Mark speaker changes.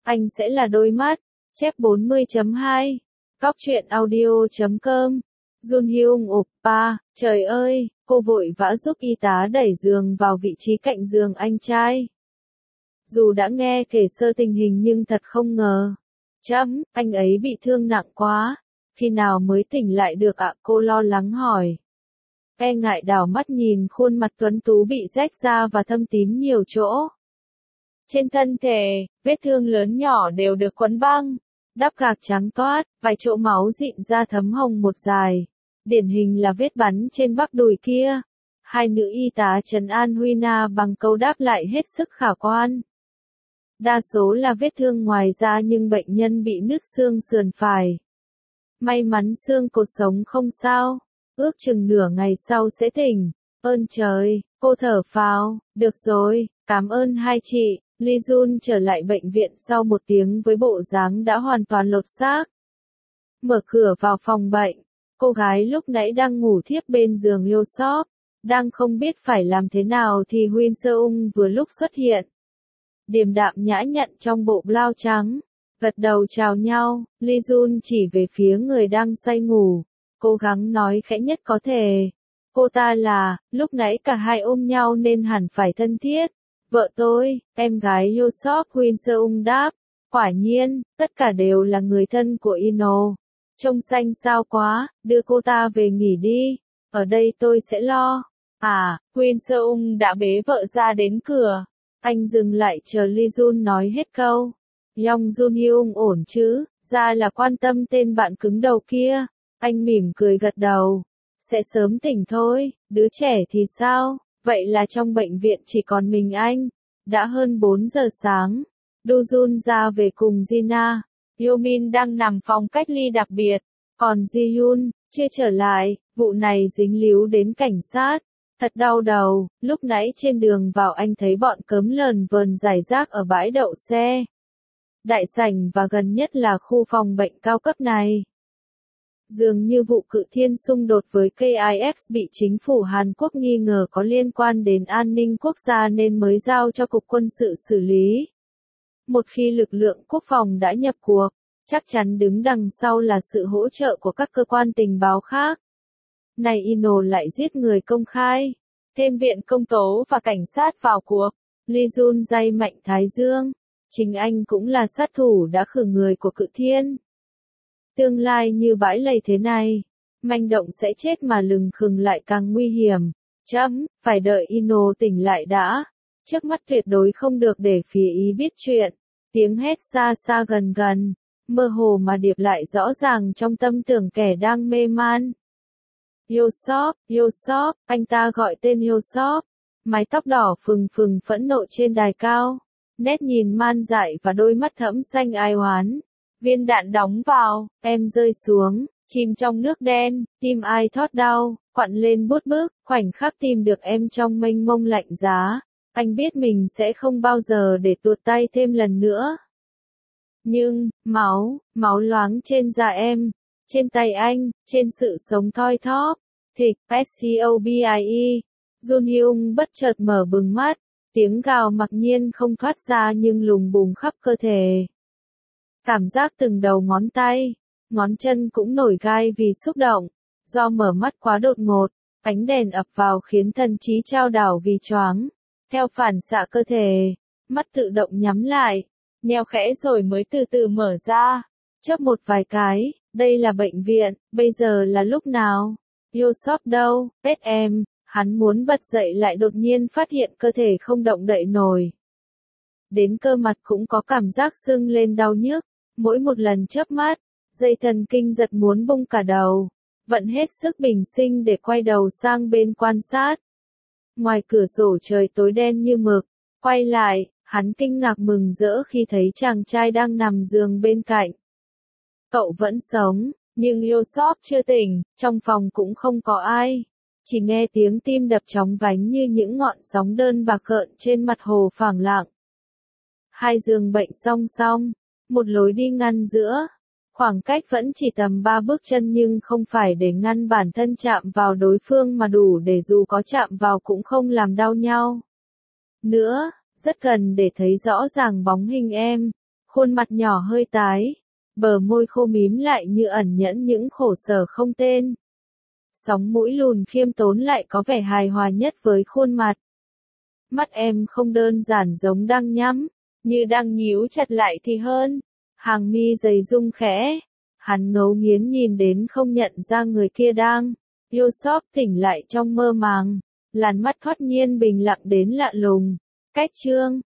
Speaker 1: anh sẽ là đôi mắt. Chép 40.2 Góc truyện audio.com Jun Hyung oppa, trời ơi, cô vội vã giúp y tá đẩy giường vào vị trí cạnh giường anh trai. Dù đã nghe kể sơ tình hình nhưng thật không ngờ. Anh ấy bị thương nặng quá. Khi nào mới tỉnh lại được ạ? Cô lo lắng hỏi. E ngại đảo mắt nhìn khuôn mặt tuấn tú bị rách ra và thâm tím nhiều chỗ. Trên thân thể, vết thương lớn nhỏ đều được quấn băng, đắp gạc trắng toát, vài chỗ máu dịn ra thấm hồng một dài. Điển hình là vết bắn trên bắp đùi kia. Hai nữ y tá trấn an Huy Na bằng câu đáp lại hết sức khả quan. Đa số là vết thương ngoài da nhưng bệnh nhân bị nứt xương sườn phải. May mắn xương cột sống không sao, ước chừng nửa ngày sau sẽ tỉnh. Ơn trời, cô thở phào, được rồi, cảm ơn hai chị. Lee Jun trở lại bệnh viện sau một tiếng với bộ dáng đã hoàn toàn lột xác. Mở cửa vào phòng bệnh, cô gái lúc nãy đang ngủ thiếp bên giường Yosop, đang không biết phải làm thế nào thì Huynh Seung vừa lúc xuất hiện. Điềm đạm nhã nhặn trong bộ blau trắng, gật đầu chào nhau, Lee Jun chỉ về phía người đang say ngủ, cố gắng nói khẽ nhất có thể. Cô ta là, lúc nãy cả hai ôm nhau nên hẳn phải thân thiết. Vợ tôi, em gái Yosop Huynh Seung đáp, quả nhiên, tất cả đều là người thân của Ino. Trông xanh xao quá, đưa cô ta về nghỉ đi, ở đây tôi sẽ lo. Huynh Seung đã bế vợ ra đến cửa. Anh dừng lại chờ Lee Jun nói hết câu. Yong Jun Hyung ổn chứ, ra là quan tâm tên bạn cứng đầu kia. Anh mỉm cười gật đầu. Sẽ sớm tỉnh thôi, đứa trẻ thì sao? Vậy là trong bệnh viện chỉ còn mình anh. Đã hơn 4 giờ sáng. Do Jun ra về cùng Jina. Yomin đang nằm phòng cách ly đặc biệt. Còn Ji Yoon, chưa trở lại. Vụ này dính líu đến cảnh sát. Thật đau đầu, lúc nãy trên đường vào anh thấy bọn cớm lờn vờn rải rác ở bãi đậu xe. Đại sảnh và gần nhất là khu phòng bệnh cao cấp này. Dường như vụ Cự Thiên xung đột với KIX bị chính phủ Hàn Quốc nghi ngờ có liên quan đến an ninh quốc gia nên mới giao cho Cục Quân sự xử lý. Một khi lực lượng quốc phòng đã nhập cuộc, chắc chắn đứng đằng sau là sự hỗ trợ của các cơ quan tình báo khác. Này Ino lại giết người công khai, thêm viện công tố và cảnh sát vào cuộc. Lee Jun day mạnh thái dương, chính anh cũng là sát thủ đã khử người của Cự Thiên. Tương lai như bãi lầy thế này, manh động sẽ chết mà lừng khừng lại càng nguy hiểm. Phải đợi Ino tỉnh lại đã. Trước mắt tuyệt đối không được để phía Ý biết chuyện. Tiếng hét xa xa gần gần, mơ hồ mà điệp lại rõ ràng trong tâm tưởng kẻ đang mê man. Yosop, anh ta gọi tên Yosop. Mái tóc đỏ phừng phừng phẫn nộ trên đài cao. Nét nhìn man dại và đôi mắt thẫm xanh ai oán. Viên đạn đóng vào, em rơi xuống, chìm trong nước đen, tim ai thót đau, quặn lên bút bức, khoảnh khắc tìm được em trong mênh mông lạnh giá. Anh biết mình sẽ không bao giờ để tuột tay thêm lần nữa. Nhưng, máu loáng trên da em, trên tay anh, trên sự sống thoi thóp. Thịt, SCOBIE. Jun Hyung bất chợt mở bừng mắt, tiếng gào mặc nhiên không thoát ra nhưng lùng bùng khắp cơ thể. Cảm giác từng đầu ngón tay, ngón chân cũng nổi gai vì xúc động, do mở mắt quá đột ngột, ánh đèn ập vào khiến thần trí chao đảo vì choáng. Theo phản xạ cơ thể, mắt tự động nhắm lại, nheo khẽ rồi mới từ từ mở ra. Chớp một vài cái, đây là bệnh viện, bây giờ là lúc nào? Yosop đâu, tết em, hắn muốn bật dậy lại đột nhiên phát hiện cơ thể không động đậy nổi. Đến cơ mặt cũng có cảm giác sưng lên đau nhức, mỗi một lần chớp mắt, dây thần kinh giật muốn bung cả đầu, vận hết sức bình sinh để quay đầu sang bên quan sát. Ngoài cửa sổ trời tối đen như mực, quay lại, hắn kinh ngạc mừng rỡ khi thấy chàng trai đang nằm giường bên cạnh. Cậu vẫn sống. Nhưng Yosop chưa tỉnh, trong phòng cũng không có ai. Chỉ nghe tiếng tim đập chóng vánh như những ngọn sóng đơn bạc gợn trên mặt hồ phẳng lặng. Hai giường bệnh song song, một lối đi ngăn giữa. Khoảng cách vẫn chỉ tầm 3 bước chân nhưng không phải để ngăn bản thân chạm vào đối phương mà đủ để dù có chạm vào cũng không làm đau nhau. Nữa, rất cần để thấy rõ ràng bóng hình em. Khuôn mặt nhỏ hơi tái, bờ môi khô mím lại như ẩn nhẫn những khổ sở không tên. Sóng mũi lùn khiêm tốn lại có vẻ hài hòa nhất với khuôn mặt. Mắt em không đơn giản giống đang nhắm, như đang nhíu chặt lại thì hơn. Hàng mi dày rung khẽ. Hắn ngấu nghiến nhìn đến không nhận ra người kia đang yêu xóp tỉnh lại trong mơ màng. Làn mắt thoát nhiên bình lặng đến lạ lùng. Cách chương